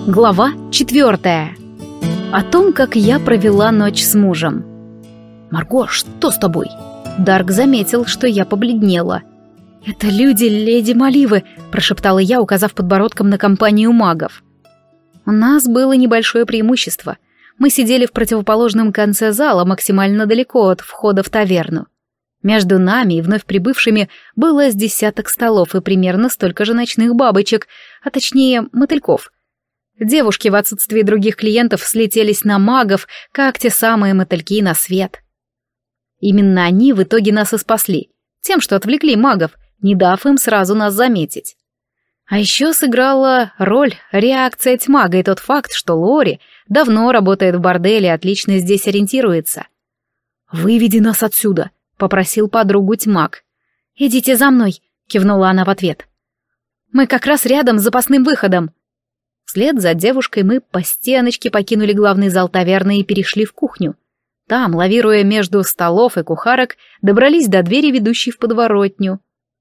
Глава 4. О том, как я провела ночь с мужем. «Марго, что с тобой?» Дарк заметил, что я побледнела. «Это люди леди Маливы», — прошептала я, указав подбородком на компанию магов. У нас было небольшое преимущество. Мы сидели в противоположном конце зала, максимально далеко от входа в таверну. Между нами и вновь прибывшими было с десяток столов и примерно столько же ночных бабочек, а точнее мотыльков. Девушки в отсутствии других клиентов слетелись на магов, как те самые мотыльки на свет. Именно они в итоге нас и спасли, тем, что отвлекли магов, не дав им сразу нас заметить. А еще сыграла роль реакция тьмага и тот факт, что Лори давно работает в борделе и отлично здесь ориентируется. «Выведи нас отсюда», — попросил подругу тьмак. «Идите за мной», — кивнула она в ответ. «Мы как раз рядом с запасным выходом». Вслед за девушкой мы по стеночке покинули главный зал таверны и перешли в кухню. Там, лавируя между столов и кухарок, добрались до двери, ведущей в подворотню.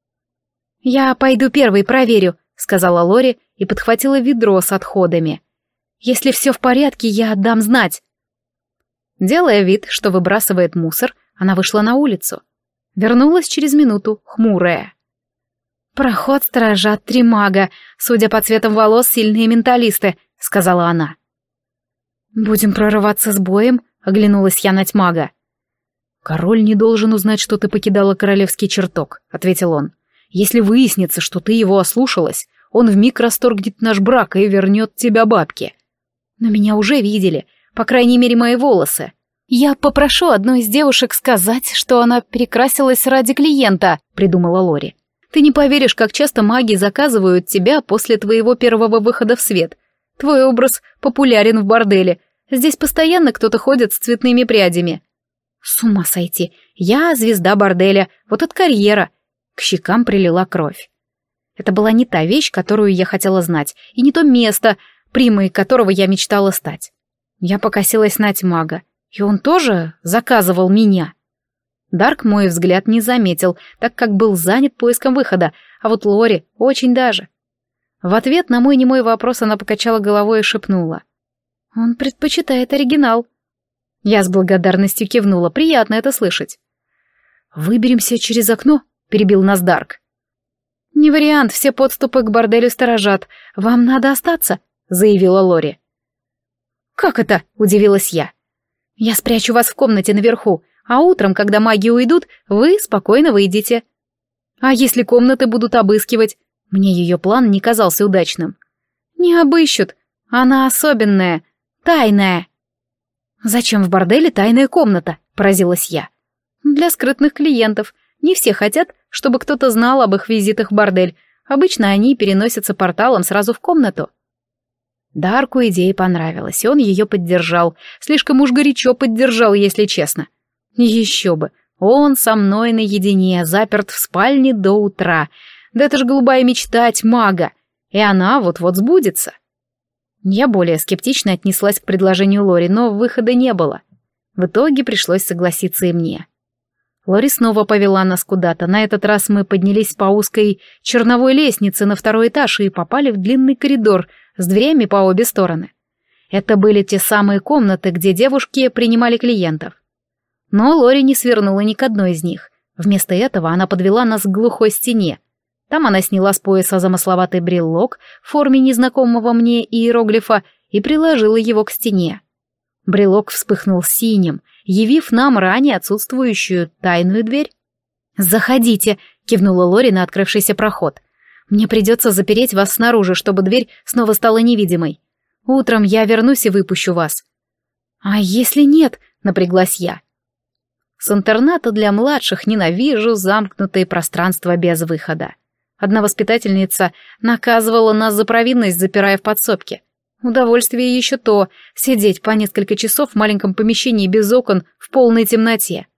«Я пойду первой проверю», — сказала Лори и подхватила ведро с отходами. «Если все в порядке, я отдам знать». Делая вид, что выбрасывает мусор, она вышла на улицу. Вернулась через минуту, хмурая. «Проход сторожат 3 мага, судя по цветам волос, сильные менталисты», — сказала она. «Будем прорываться с боем», — оглянулась я на тьмага. «Король не должен узнать, что ты покидала королевский чертог», — ответил он. «Если выяснится, что ты его ослушалась, он вмиг расторгнет наш брак и вернет тебя бабке. Но меня уже видели, по крайней мере, мои волосы. Я попрошу одну из девушек сказать, что она перекрасилась ради клиента», — придумала Лори. «Ты не поверишь, как часто маги заказывают тебя после твоего первого выхода в свет. Твой образ популярен в борделе. Здесь постоянно кто-то ходит с цветными прядями». «С ума сойти! Я звезда борделя, вот от карьера». К щекам прилила кровь. Это была не та вещь, которую я хотела знать, и не то место, примой которого я мечтала стать. Я покосилась на тьмага, и он тоже заказывал меня. Дарк мой взгляд не заметил, так как был занят поиском выхода, а вот Лори очень даже. В ответ на мой немой вопрос она покачала головой и шепнула. «Он предпочитает оригинал». Я с благодарностью кивнула, приятно это слышать. «Выберемся через окно», — перебил нас Дарк. «Не вариант, все подступы к борделю сторожат. Вам надо остаться», — заявила Лори. «Как это?» — удивилась я. «Я спрячу вас в комнате наверху, а утром, когда маги уйдут, вы спокойно выйдете. А если комнаты будут обыскивать?» Мне ее план не казался удачным. «Не обыщут. Она особенная, тайная». «Зачем в борделе тайная комната?» — поразилась я. «Для скрытных клиентов. Не все хотят, чтобы кто-то знал об их визитах в бордель. Обычно они переносятся порталом сразу в комнату». Дарку идея понравилась, и он ее поддержал. Слишком уж горячо поддержал, если честно. Еще бы, он со мной наедине, заперт в спальне до утра. Да это ж голубая мечта тьмага, и она вот-вот сбудется. Я более скептично отнеслась к предложению Лори, но выхода не было. В итоге пришлось согласиться и мне. Лори снова повела нас куда-то. На этот раз мы поднялись по узкой черновой лестнице на 2-й этаж и попали в длинный коридор с дверями по обе стороны. Это были те самые комнаты, где девушки принимали клиентов. Но Лори не свернула ни к одной из них. Вместо этого она подвела нас к глухой стене. Там она сняла с пояса замысловатый брелок в форме незнакомого мне иероглифа и приложила его к стене. Брелок вспыхнул синим, явив нам ранее отсутствующую тайную дверь. «Заходите», — кивнула Лори на открывшийся проход. «Мне придется запереть вас снаружи, чтобы дверь снова стала невидимой. Утром я вернусь и выпущу вас». «А если нет?» — напряглась я. С интерната для младших ненавижу замкнутые пространства без выхода. Одна воспитательница наказывала нас за провинность, запирая в подсобке. Удовольствие еще то — сидеть по несколько часов в маленьком помещении без окон в полной темноте.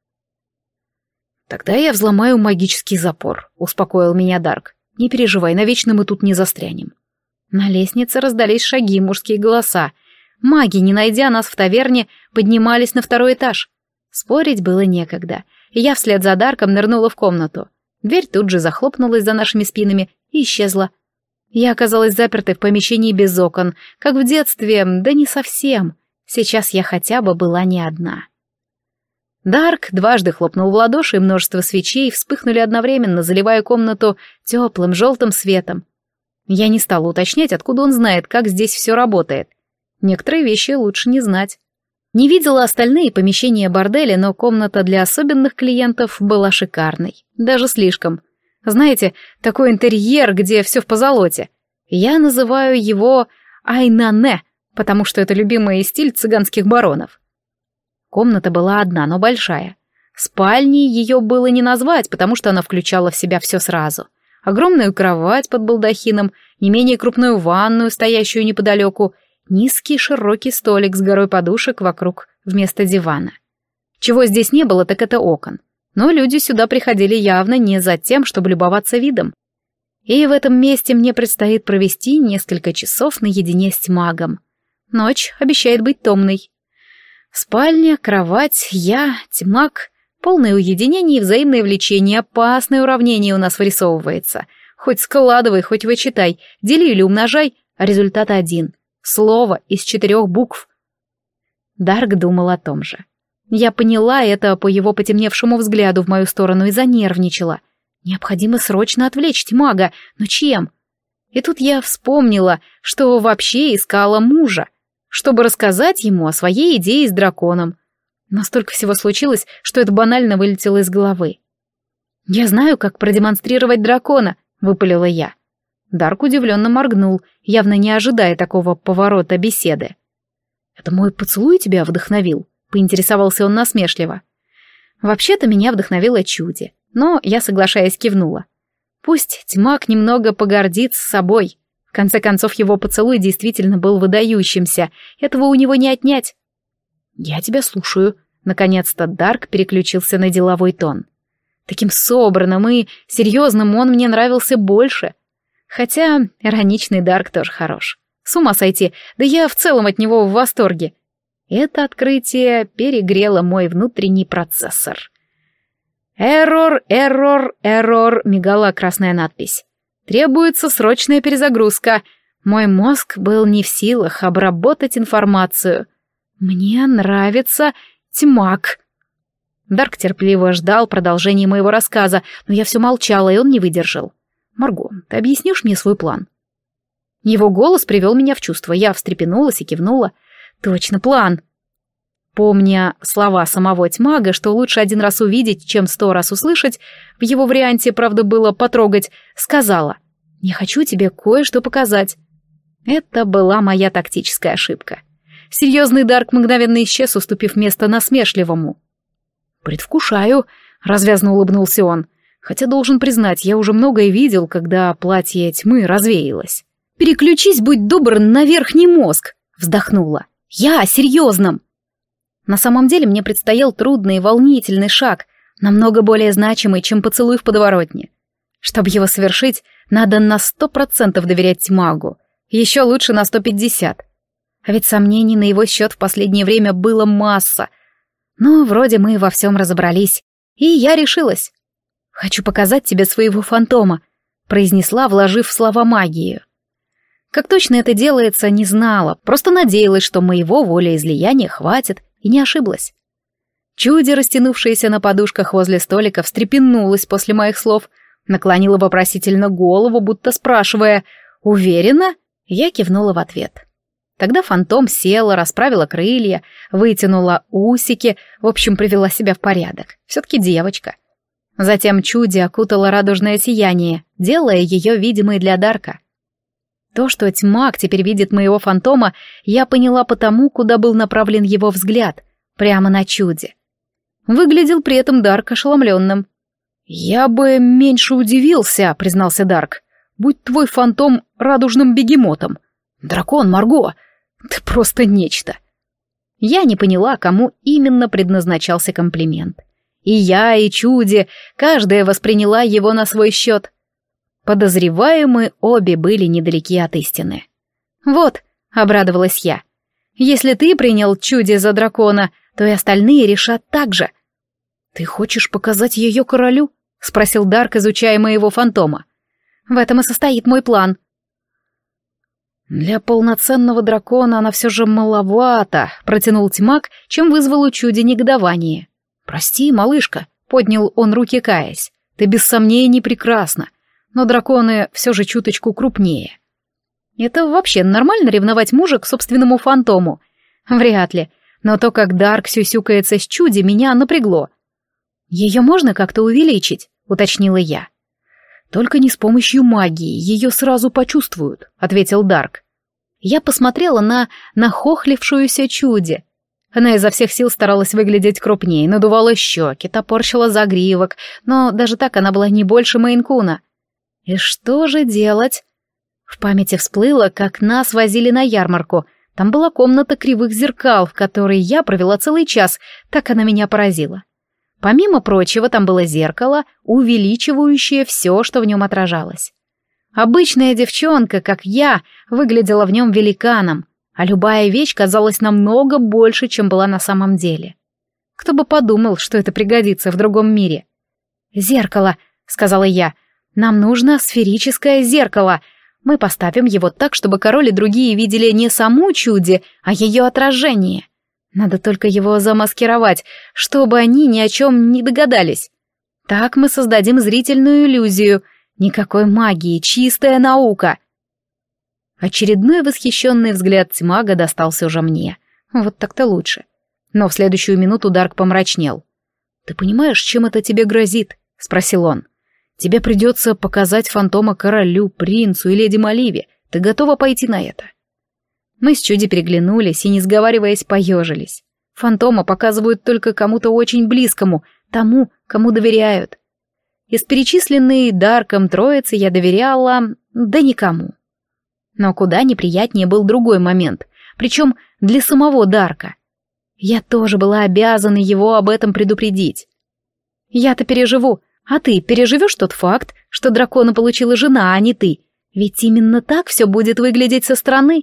«Тогда я взломаю магический запор», — успокоил меня Дарк. «Не переживай, навечно мы тут не застрянем». На лестнице раздались шаги, мужские голоса. Маги, не найдя нас в таверне, поднимались на 2-й этаж. Спорить было некогда, и я вслед за Дарком нырнула в комнату. Дверь тут же захлопнулась за нашими спинами и исчезла. Я оказалась запертой в помещении без окон, как в детстве, да не совсем. Сейчас я хотя бы была не одна. Дарк дважды хлопнул в ладоши, и множество свечей вспыхнули одновременно, заливая комнату теплым желтым светом. Я не стала уточнять, откуда он знает, как здесь все работает. Некоторые вещи лучше не знать. Не видела остальные помещения борделя, но комната для особенных клиентов была шикарной. Даже слишком. Знаете, такой интерьер, где все в позолоте. Я называю его айнане, потому что это любимый стиль цыганских баронов. Комната была одна, но большая. Спальней ее было не назвать, потому что она включала в себя все сразу. Огромную кровать под балдахином, не менее крупную ванную, стоящую неподалеку, низкий широкий столик с горой подушек вокруг вместо дивана. Чего здесь не было, так это окон. Но люди сюда приходили явно не за тем, чтобы любоваться видом. И в этом месте мне предстоит провести несколько часов наедине с тьмагом. Ночь обещает быть томной. Спальня, кровать, я, тьмак, полное уединение и взаимное влечение, опасное уравнение у нас вырисовывается. Хоть складывай, хоть вычитай, дели или умножай, а результат один. Слово из 4 букв. Дарк думал о том же. Я поняла это по его потемневшему взгляду в мою сторону и занервничала. Необходимо срочно отвлечь тьмага, но чем? И тут я вспомнила, что вообще искала мужа, чтобы рассказать ему о своей идее с драконом. Но столько всего случилось, что это банально вылетело из головы. «Я знаю, как продемонстрировать дракона», — выпалила я. Дарк удивленно моргнул, явно не ожидая такого поворота беседы. «Это мой поцелуй тебя вдохновил?» — поинтересовался он насмешливо. Вообще-то меня вдохновило чуди, но я, соглашаясь, кивнула. Пусть тьмак немного погордится собой. В конце концов, его поцелуй действительно был выдающимся, этого у него не отнять. «Я тебя слушаю», — наконец-то Дарк переключился на деловой тон. Таким собранным и серьезным он мне нравился больше. Хотя ироничный Дарк тоже хорош. С ума сойти, да я в целом от него в восторге. Это открытие перегрело мой внутренний процессор. «Эррор, эррор, эррор», — мигала красная надпись. «Требуется срочная перезагрузка». Мой мозг был не в силах обработать информацию. «Мне нравится тьмак». Дарк терпеливо ждал продолжения моего рассказа, но я все молчала, и он не выдержал. «Марго, ты объяснишь мне свой план?» Его голос привел меня в чувство. Я встрепенулась и кивнула. «Точно, план». Помня слова самого тьмага, что лучше 1 раз увидеть, чем 100 раз услышать, в его варианте, правда, было потрогать, сказала: «Я хочу тебе кое-что показать». Это была моя тактическая ошибка. Серьезный Дарк мгновенно исчез, уступив место насмешливому. «Предвкушаю», — развязно улыбнулся он, хотя, должен признать, я уже многое видел, когда платье тьмы развеялось. «Переключись, будь добр, на верхний мозг», — вздохнула. «Я о серьезном». На самом деле мне предстоял трудный и волнительный шаг, намного более значимый, чем поцелуй в подворотне. Чтобы его совершить, надо на 100% доверять тьмагу, еще лучше на 150%. А ведь сомнений на его счет в последнее время было масса. Но вроде мы во всем разобрались, и я решилась. «Хочу показать тебе своего фантома», — произнесла, вложив в слова магию. Как точно это делается, не знала, просто надеялась, что моего волеизлияния хватит, и не ошиблась. Чуди, растянувшаяся на подушках возле столика, встрепенулась после моих слов, наклонила вопросительно голову, будто спрашивая: «Уверена?» Я кивнула в ответ. Тогда фантом села, расправила крылья, вытянула усики, в общем, привела себя в порядок. Все-таки девочка. Затем чуди окутала радужное сияние, делая ее видимой для Дарка. То, что тьмак теперь видит моего фантома, я поняла потому, куда был направлен его взгляд, прямо на чуди. Выглядел при этом Дарк ошеломленным. «Я бы меньше удивился», — признался Дарк, — «будь твой фантом радужным бегемотом. Дракон, Марго, ты просто нечто». Я не поняла, кому именно предназначался комплимент. И я, и чуди, каждая восприняла его на свой счет. Подозреваемые обе были недалеки от истины. «Вот», — обрадовалась я, — «если ты принял чуди за дракона, то и остальные решат так же». «Ты хочешь показать ее королю?» — спросил Дарк, изучая моего фантома. «В этом и состоит мой план». «Для полноценного дракона она все же маловато», — протянул тьмак, чем вызвал у чуди негодование. «Прости, малышка», — поднял он руки, каясь, — «ты без сомнений прекрасна, но драконы все же чуточку крупнее». Это вообще нормально ревновать мужа к собственному фантому? Вряд ли, но то, как Дарк сюсюкается с чуди, меня напрягло. «Ее можно как-то увеличить?» — уточнила я. «Только не с помощью магии, ее сразу почувствуют», — ответил Дарк. Я посмотрела на нахохлившуюся чуди. Она изо всех сил старалась выглядеть крупнее, надувала щеки, топорщила загривок, но даже так она была не больше Мейн-куна. И что же делать? В памяти всплыло, как нас возили на ярмарку. Там была комната кривых зеркал, в которой я провела целый час, так она меня поразила. Помимо прочего, там было зеркало, увеличивающее все, что в нем отражалось. Обычная девчонка, как я, выглядела в нем великаном, а любая вещь казалась намного больше, чем была на самом деле. Кто бы подумал, что это пригодится в другом мире. «Зеркало», — сказала я, — «нам нужно сферическое зеркало. Мы поставим его так, чтобы король и другие видели не саму чуди, а ее отражение. Надо только его замаскировать, чтобы они ни о чем не догадались. Так мы создадим зрительную иллюзию. Никакой магии, чистая наука». Очередной восхищенный взгляд тьмага достался уже мне. Вот так-то лучше. Но в следующую минуту Дарк помрачнел. «Ты понимаешь, чем это тебе грозит?» — спросил он. «Тебе придется показать фантома королю, принцу и леди Маливе. Ты готова пойти на это?» Мы с чуди переглянулись и, не сговариваясь, поежились. Фантома показывают только кому-то очень близкому, тому, кому доверяют. Из перечисленной Дарком троицы я доверяла... да никому. Но куда неприятнее был другой момент, причем для самого Дарка. Я тоже была обязана его об этом предупредить. «Я-то переживу, а ты переживешь тот факт, что дракона получила жена, а не ты? Ведь именно так все будет выглядеть со стороны».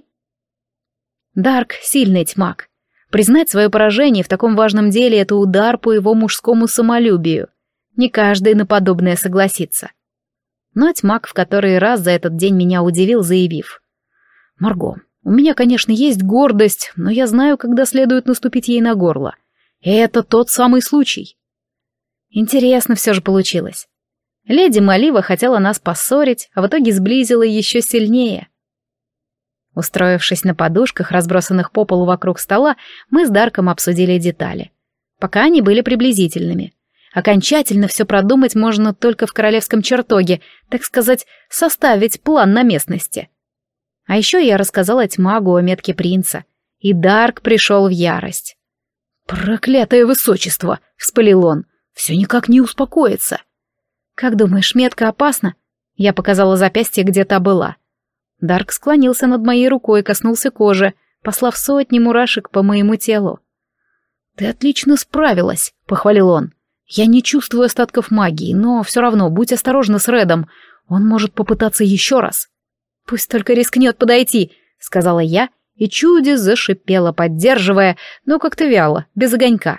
Дарк — сильный тьмак. Признать свое поражение в таком важном деле — это удар по его мужскому самолюбию. Не каждый на подобное согласится. Но тьмак в который раз за этот день меня удивил, заявив: «Марго, у меня, конечно, есть гордость, но я знаю, когда следует наступить ей на горло. И это тот самый случай». Интересно все же получилось. Леди Малива хотела нас поссорить, а в итоге сблизила еще сильнее. Устроившись на подушках, разбросанных по полу вокруг стола, мы с Дарком обсудили детали. Пока они были приблизительными. Окончательно все продумать можно только в королевском чертоге, так сказать, составить план на местности. А еще я рассказала тьмагу о метке принца, и Дарк пришел в ярость. «Проклятое высочество!» — вспылил он. «Все никак не успокоится». «Как думаешь, метка опасна?» Я показала запястье, где та была. Дарк склонился над моей рукой и коснулся кожи, послав сотни мурашек по моему телу. «Ты отлично справилась», — похвалил он. «Я не чувствую остатков магии, но все равно будь осторожна с Редом. Он может попытаться еще раз». «Пусть только рискнет подойти», — сказала я, и чуди зашипела, поддерживая, но как-то вяло, без огонька.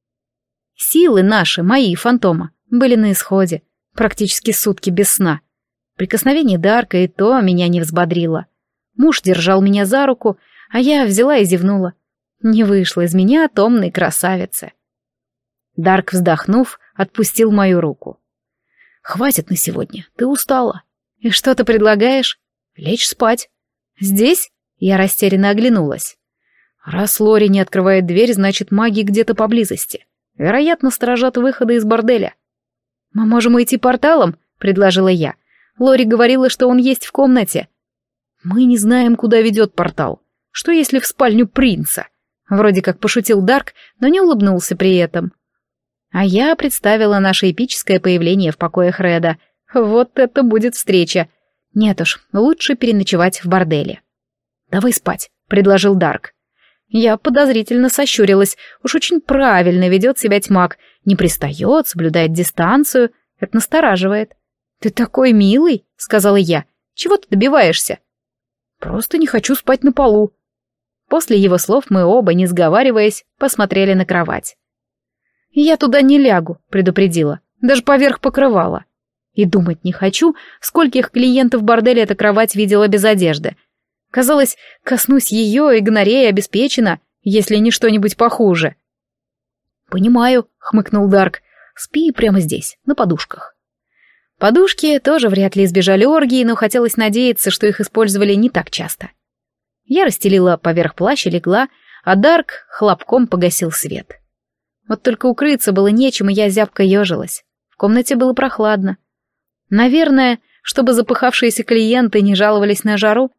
Силы наши, мои, фантома, были на исходе, практически сутки без сна. Прикосновение Дарка и то меня не взбодрило. Муж держал меня за руку, а я взяла и зевнула. Не вышло из меня томной красавицы. Дарк, вздохнув, отпустил мою руку. «Хватит на сегодня, ты устала. И что ты предлагаешь?» «Лечь спать». «Здесь?» — я растерянно оглянулась. «Раз Лори не открывает дверь, значит, маги где-то поблизости. Вероятно, сторожат выходы из борделя». «Мы можем уйти порталом?» — предложила я. «Лори говорила, что он есть в комнате». «Мы не знаем, куда ведет портал. Что, если в спальню принца?» Вроде как пошутил Дарк, но не улыбнулся при этом. А я представила наше эпическое появление в покоях Реда. Вот это будет встреча. Нет уж, лучше переночевать в борделе. «Давай спать», — предложил Дарк. Я подозрительно сощурилась. Уж очень правильно ведет себя тьмак. Не пристает, соблюдает дистанцию. Это настораживает. «Ты такой милый», — сказала я. «Чего ты добиваешься?» «Просто не хочу спать на полу». После его слов мы оба, не сговариваясь, посмотрели на кровать. «Я туда не лягу», — предупредила. «Даже поверх покрывала. И думать не хочу, скольких клиентов борделя эта кровать видела без одежды. Казалось, коснусь ее, и гонорея обеспечена, если не что-нибудь похуже. «Понимаю», — хмыкнул Дарк. «Спи прямо здесь, на подушках». Подушки тоже вряд ли избежали оргии, но хотелось надеяться, что их использовали не так часто. Я расстелила поверх плаща, легла, а Дарк хлопком погасил свет. Вот только укрыться было нечем, и я зябко ежилась. В комнате было прохладно. Наверное, чтобы запыхавшиеся клиенты не жаловались на жару.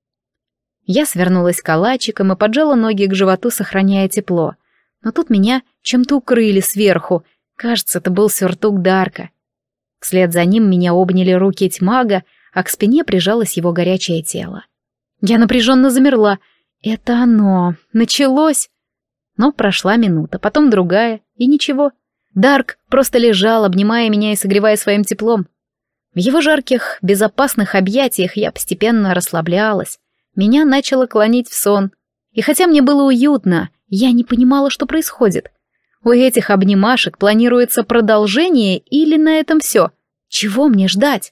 Я свернулась калачиком и поджала ноги к животу, сохраняя тепло. Но тут меня чем-то укрыли сверху. Кажется, это был сюртук Дарка. Вслед за ним меня обняли руки тьмага, а к спине прижалось его горячее тело. Я напряженно замерла. Это оно. Началось. Но прошла минута, потом другая, и ничего. Дарк просто лежал, обнимая меня и согревая своим теплом. В его жарких, безопасных объятиях я постепенно расслаблялась. Меня начало клонить в сон. И хотя мне было уютно, я не понимала, что происходит. У этих обнимашек планируется продолжение или на этом все? Чего мне ждать?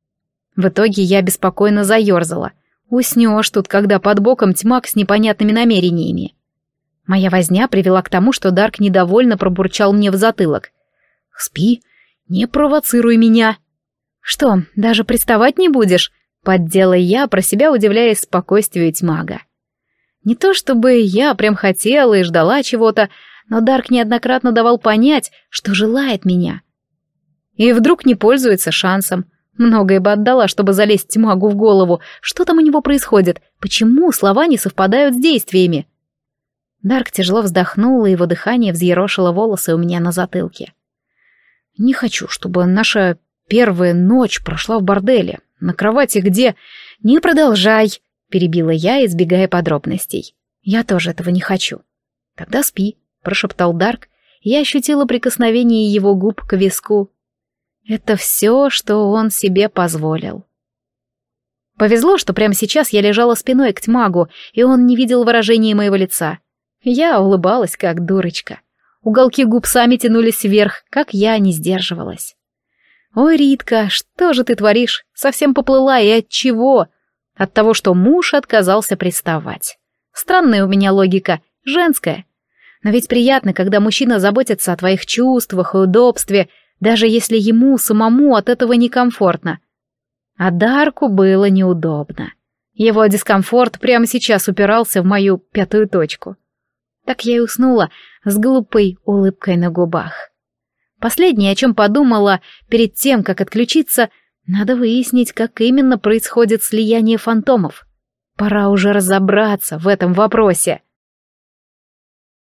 В итоге я беспокойно заерзала. Уснешь тут, когда под боком тьмак с непонятными намерениями. Моя возня привела к тому, что Дарк недовольно пробурчал мне в затылок. «Спи, не провоцируй меня». «Что, даже приставать не будешь?» — поддела я, про себя удивляясь спокойствию тьмага. Не то чтобы я прям хотела и ждала чего-то, но Дарк неоднократно давал понять, что желает меня. И вдруг не пользуется шансом. Многое бы отдала, чтобы залезть тьмагу в голову. Что там у него происходит? Почему слова не совпадают с действиями? Дарк тяжело вздохнул, и его дыхание взъерошило волосы у меня на затылке. «Не хочу, чтобы наша первая ночь прошла в борделе, на кровати где...» «Не продолжай», — перебила я, избегая подробностей. «Я тоже этого не хочу». «Тогда спи», — прошептал Дарк, и я ощутила прикосновение его губ к виску. Это все, что он себе позволил. Повезло, что прямо сейчас я лежала спиной к тьмагу, и он не видел выражения моего лица. Я улыбалась, как дурочка. Уголки губ сами тянулись вверх, как я не сдерживалась. «Ой, Ритка, что же ты творишь? Совсем поплыла, и от чего?» От того, что муж отказался приставать. Странная у меня логика, женская. Но ведь приятно, когда мужчина заботится о твоих чувствах и удобстве, даже если ему самому от этого некомфортно. А Дарку было неудобно. Его дискомфорт прямо сейчас упирался в мою пятую точку. Так я и уснула с глупой улыбкой на губах. Последнее, о чем подумала перед тем, как отключиться, надо выяснить, как именно происходит слияние фантомов. Пора уже разобраться в этом вопросе.